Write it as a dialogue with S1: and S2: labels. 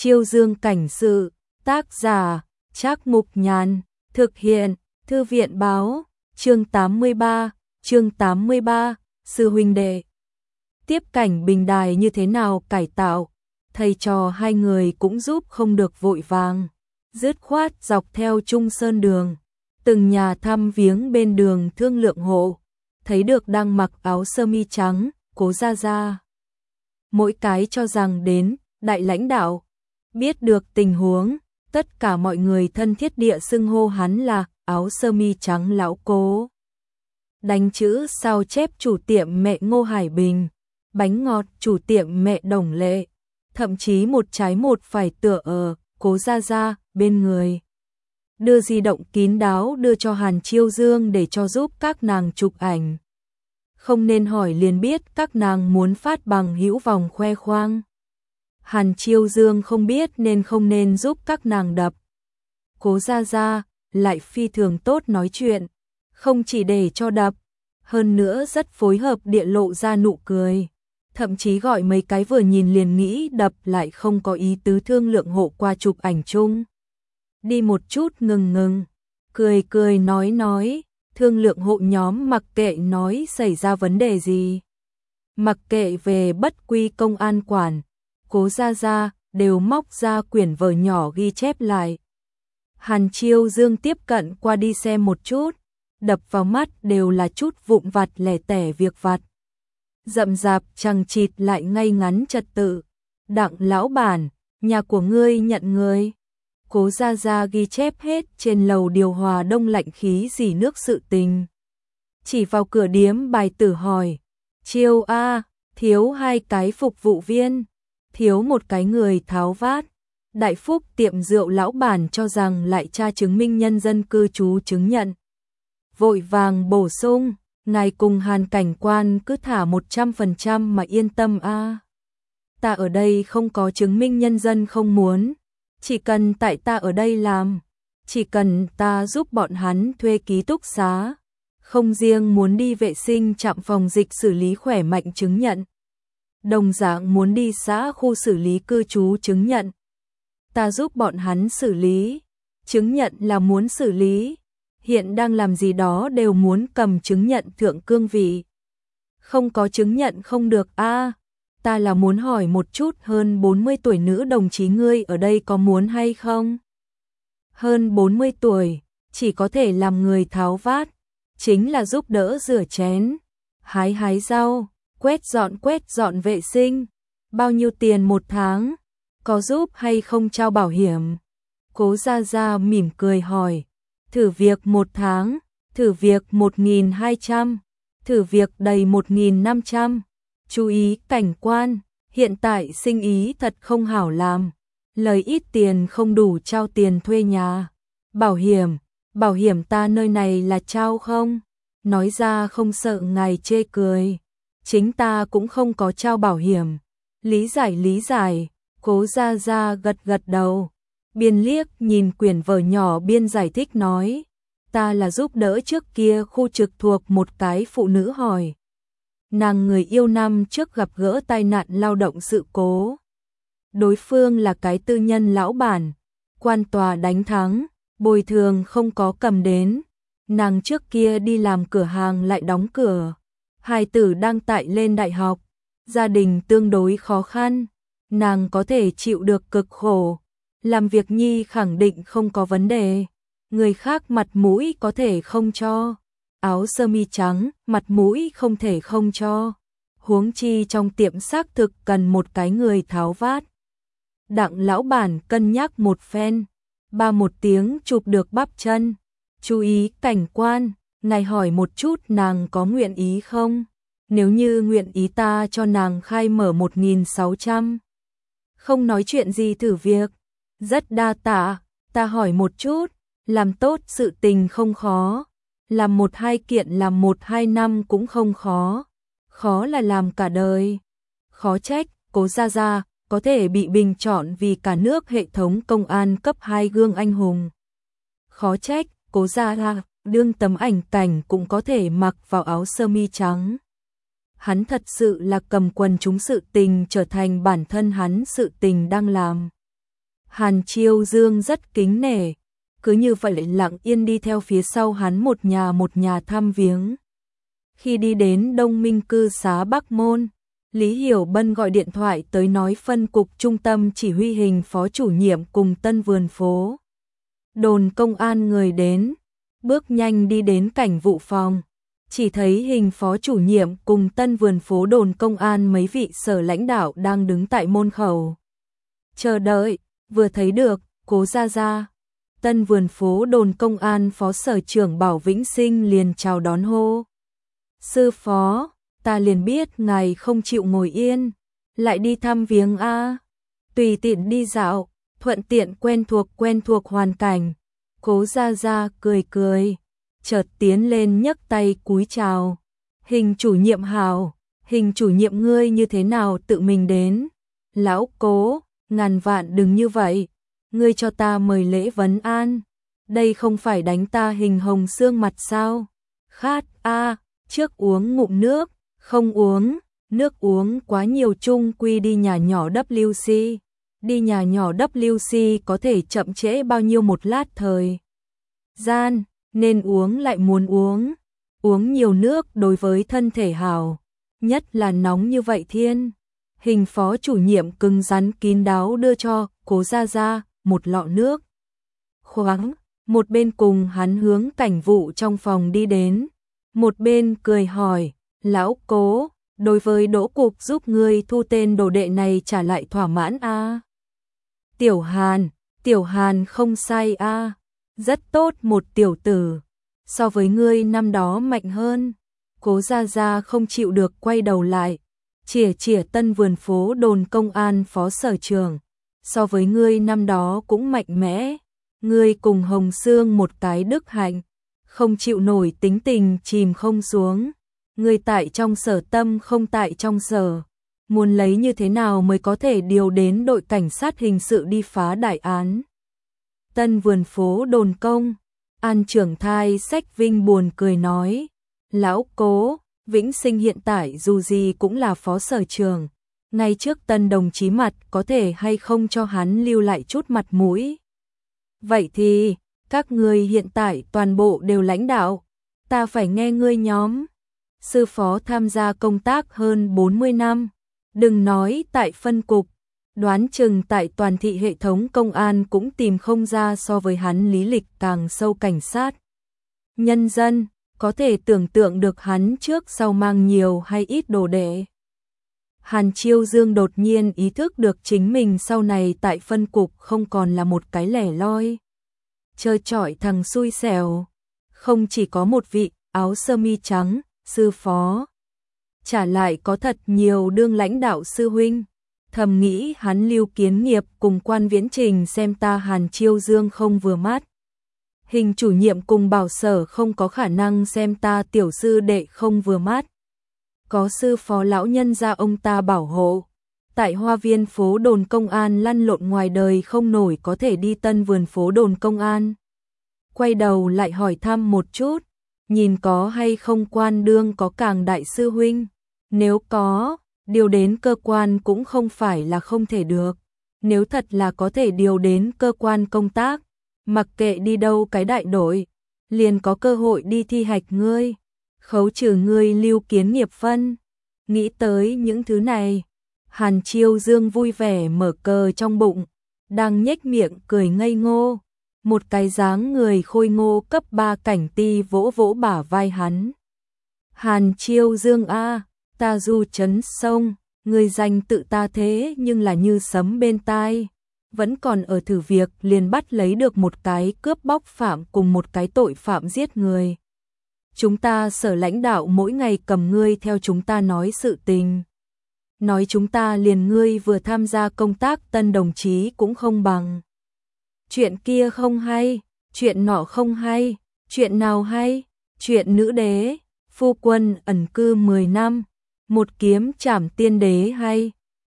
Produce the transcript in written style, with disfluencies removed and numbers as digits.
S1: Chiêu Dương cảnh sự, tác giả, Trác Mục Nhàn, thực hiện, Thư viện báo, chương 83, sư huynh đệ. Tiếp cảnh bình đài như thế nào cải tạo, thầy trò hai người cũng giúp không được vội vàng, dứt khoát dọc theo Trung Sơn đường, từng nhà thăm viếng bên đường thương lượng hộ, thấy được đang mặc áo sơ mi trắng, Cố Gia Gia. Mỗi cái cho rằng đến, đại lãnh đạo, biết được tình huống, tất cả mọi người thân thiết địa xưng hô hắn là áo sơ mi trắng lão Cố. Đánh chữ sao chép chủ tiệm mẹ Ngô Hải Bình, bánh ngọt chủ tiệm mẹ Đồng Lệ, thậm chí một trái một phải tựa ở Cố Gia Gia bên người. Đưa di động kín đáo đưa cho Hàn Chiêu Dương để cho giúp các nàng chụp ảnh. Không nên hỏi liền biết các nàng muốn phát bằng hữu vòng khoe khoang. Hàn Chiêu Dương không biết nên không nên giúp các nàng đập. Cố Gia Gia lại phi thường tốt nói chuyện, không chỉ để cho đập, hơn nữa rất phối hợp địa lộ ra nụ cười. Thậm chí gọi mấy cái vừa nhìn liền nghĩ đập lại không có ý tứ thương lượng hộ qua chụp ảnh chung. Đi một chút ngừng, cười nói, thương lượng hộ nhóm mặc kệ nói xảy ra vấn đề gì. Mặc kệ về bất quy công an quản, Cố Gia Gia đều móc ra quyển vở nhỏ ghi chép lại. Hàn Chiêu Dương tiếp cận qua đi xem một chút, đập vào mắt đều là chút vụn vặt lẻ tẻ việc vặt. Rậm rạp chằng chịt lại ngay ngắn trật tự. Đặng lão bản, nhà của ngươi nhận người. Cố Gia Gia ghi chép hết trên lầu điều hòa đông lạnh khí dỉ nước sự tình. Chỉ vào cửa điếm bài tử hỏi, Chiêu a, thiếu hai cái phục vụ viên, thiếu một cái người tháo vát. Đại Phúc tiệm rượu lão bản cho rằng lại tra chứng minh nhân dân cư trú chứng nhận. Vội vàng bổ sung, ngài cùng Hàn cảnh quan cứ thả 100% mà yên tâm a. Ta ở đây không có chứng minh nhân dân không muốn, chỉ cần tại ta ở đây làm, chỉ cần ta giúp bọn hắn thuê ký túc xá, không riêng muốn đi vệ sinh trạm phòng dịch xử lý khỏe mạnh chứng nhận, đồng dạng muốn đi xã khu xử lý cư trú chứng nhận. Ta giúp bọn hắn xử lý, chứng nhận là muốn xử lý, hiện đang làm gì đó đều muốn cầm chứng nhận thượng cương vị. Không có chứng nhận không được a. Ta là muốn hỏi một chút hơn 40 tuổi nữ đồng chí ngươi ở đây có muốn hay không? Hơn 40 tuổi, chỉ có thể làm người tháo vát, chính là giúp đỡ rửa chén, hái rau, quét dọn vệ sinh. Bao nhiêu tiền một tháng? Có giúp hay không trao bảo hiểm? Cố Gia Gia mỉm cười hỏi. Thử việc 1 tháng, thử việc 1.200, thử việc đầy 1.500. Chú ý cảnh quan, hiện tại sinh ý thật không hảo làm, lời ít tiền không đủ trao tiền thuê nhà. Bảo hiểm ta nơi này là trao không? Nói ra không sợ ngài chê cười, chính ta cũng không có trao bảo hiểm. Lý giải, Cố Gia Gia gật đầu. Biên liếc nhìn quyển vở nhỏ biên giải thích nói, ta là giúp đỡ trước kia khu trực thuộc một cái phụ nữ hỏi. Nàng người yêu năm trước gặp gỡ tai nạn lao động sự cố. Đối phương là cái tư nhân lão bản, quan tòa đánh thắng, bồi thường không có cầm đến. Nàng trước kia đi làm cửa hàng lại đóng cửa. Hài tử đang tại lên đại học, gia đình tương đối khó khăn, nàng có thể chịu được cực khổ. Làm việc nhi khẳng định không có vấn đề, người khác mặt mũi có thể không cho, áo sơ mi trắng, mặt mũi không thể không cho, huống chi trong tiệm xác thực cần một cái người tháo vát. Đặng lão bản cân nhắc một phen, một tiếng chụp được bắp chân, chú ý cảnh quan, ngài hỏi một chút nàng có nguyện ý không? Nếu như nguyện ý ta cho nàng khai mở 1.600. Không nói chuyện gì thử việc. Rất đa tạ, ta hỏi một chút, làm tốt sự tình không khó, làm 1-2 kiện làm 1-2 năm cũng không khó, khó là làm cả đời. Khó trách, Cố Gia Gia có thể bị bình chọn vì cả nước hệ thống công an cấp 2 gương anh hùng. Khó trách, Cố Gia Gia đương tấm ảnh cảnh cũng có thể mặc vào áo sơ mi trắng. Hắn thật sự là cầm quần chúng sự tình trở thành bản thân hắn sự tình đang làm. Hàn Chiêu Dương rất kính nể, cứ như vậy lặng yên đi theo phía sau hắn một nhà thăm viếng. Khi đi đến Đông Minh cư xá Bắc Môn, Lý Hiểu Bân gọi điện thoại tới nói phân cục trung tâm chỉ huy hình phó chủ nhiệm cùng Tân Vườn phố đồn công an người đến, bước nhanh đi đến cảnh vụ phòng, chỉ thấy hình phó chủ nhiệm cùng Tân Vườn phố đồn công an mấy vị sở lãnh đạo đang đứng tại môn khẩu chờ đợi, vừa thấy được Cố Gia Gia, Tân Vườn phố đồn công an phó sở trưởng Bảo Vĩnh Sinh liền chào đón hô: "Sư phó, ta liền biết ngài không chịu ngồi yên, lại đi thăm viếng a, tùy tiện đi dạo, thuận tiện quen thuộc hoàn cảnh." Cố Gia Gia cười cười, chợt tiến lên nhấc tay cúi chào: "Hình chủ nhiệm hào, hình chủ nhiệm ngươi như thế nào tự mình đến? Lão Cố, ngàn vạn đừng như vậy, ngươi cho ta mời lễ vấn an, đây không phải đánh ta Hình hồng xương mặt sao? Khát a, trước uống ngụm nước." "Không uống, nước uống quá nhiều chung quy đi nhà nhỏ WC. Đi nhà nhỏ WC có thể chậm trễ bao nhiêu một lát thời gian, nên uống lại muốn uống. Uống nhiều nước đối với thân thể hảo, nhất là nóng như vậy thiên." Hình phó chủ nhiệm cứng rắn kín đáo đưa cho Cố Gia Gia một lọ nước khoáng, một bên cùng hắn hướng cảnh vụ trong phòng đi đến, một bên cười hỏi: "Lão Cố, đối với Đỗ cục giúp ngươi thu tên đồ đệ này trả lại thỏa mãn a?" Tiểu Hàn không sai a, rất tốt một tiểu tử, so với ngươi năm đó mạnh hơn." Cố Gia Gia không chịu được quay đầu lại, chỉa Tân Vườn phố đồn công an phó sở trưởng: "So với ngươi năm đó cũng mạnh mẽ, ngươi cùng Hồng Sương một cái đức hạnh, không chịu nổi tính tình chìm không xuống. Ngươi tại trong sở tâm không tại trong sở, muốn lấy như thế nào mới có thể điều đến đội cảnh sát hình sự đi phá đại án?" Tân Vườn phố đồn công an trưởng Thai Sách Vinh buồn cười nói: "Lão Cố, Vĩnh Sinh hiện tại dù gì cũng là phó sở trưởng, ngay trước Tân đồng chí mặt có thể hay không cho hắn lưu lại chút mặt mũi? Vậy thì, các ngươi hiện tại toàn bộ đều lãnh đạo, ta phải nghe ngươi nhóm. Sư phó tham gia công tác hơn 40 năm, đừng nói tại phân cục, đoán chừng tại toàn thị hệ thống công an cũng tìm không ra so với hắn lý lịch càng sâu cảnh sát nhân dân, có thể tưởng tượng được hắn trước sau mang nhiều hay ít đồ đệ." Hàn Chiêu Dương đột nhiên ý thức được chính mình sau này tại phân cục không còn là một cái lẻ loi chơi chọi thằng xui xẻo, không chỉ có một vị áo sơ mi trắng sư phó, trả lại có thật nhiều đương lãnh đạo sư huynh. Thầm nghĩ hắn Lưu Kiến Nghiệp cùng Quan Viễn Trình xem ta Hàn Chiêu Dương không vừa mắt, hình chủ nhiệm cùng bảo sở không có khả năng xem ta tiểu sư đệ không vừa mắt. Có sư phó lão nhân gia ông ta bảo hộ, tại Hoa Viên phố đồn công an lăn lộn ngoài đời không nổi có thể đi Tân Vườn phố đồn công an. Quay đầu lại hỏi thăm một chút, nhìn có hay không Quan đương có càng đại sư huynh, nếu có, điều đến cơ quan cũng không phải là không thể được, nếu thật là có thể điều đến cơ quan công tác, mặc kệ đi đâu cái đại đội, liền có cơ hội đi thi hạch ngươi, khấu trừ ngươi Lưu Kiến Nghiệp phân." Nghĩ tới những thứ này, Hàn Chiêu Dương vui vẻ mở cờ trong bụng, đang nhếch miệng cười ngây ngô, một cái dáng người khôi ngô cấp 3 cảnh ti vỗ vỗ bả vai hắn: "Hàn Chiêu Dương a, ta du chấn sông, người danh tự ta thế nhưng là như sấm bên tai, vẫn còn ở thử việc liền bắt lấy được một cái cướp bóc phạm cùng một cái tội phạm giết người. Chúng ta sở lãnh đạo mỗi ngày cầm ngươi theo chúng ta nói sự tình. Nói chúng ta liền ngươi vừa tham gia công tác Tân đồng chí cũng không bằng. Chuyện kia không hay, chuyện nọ không hay, chuyện nào hay, chuyện nữ đế, phu quân ẩn cư 10 năm, một kiếm trảm tiên đế hay,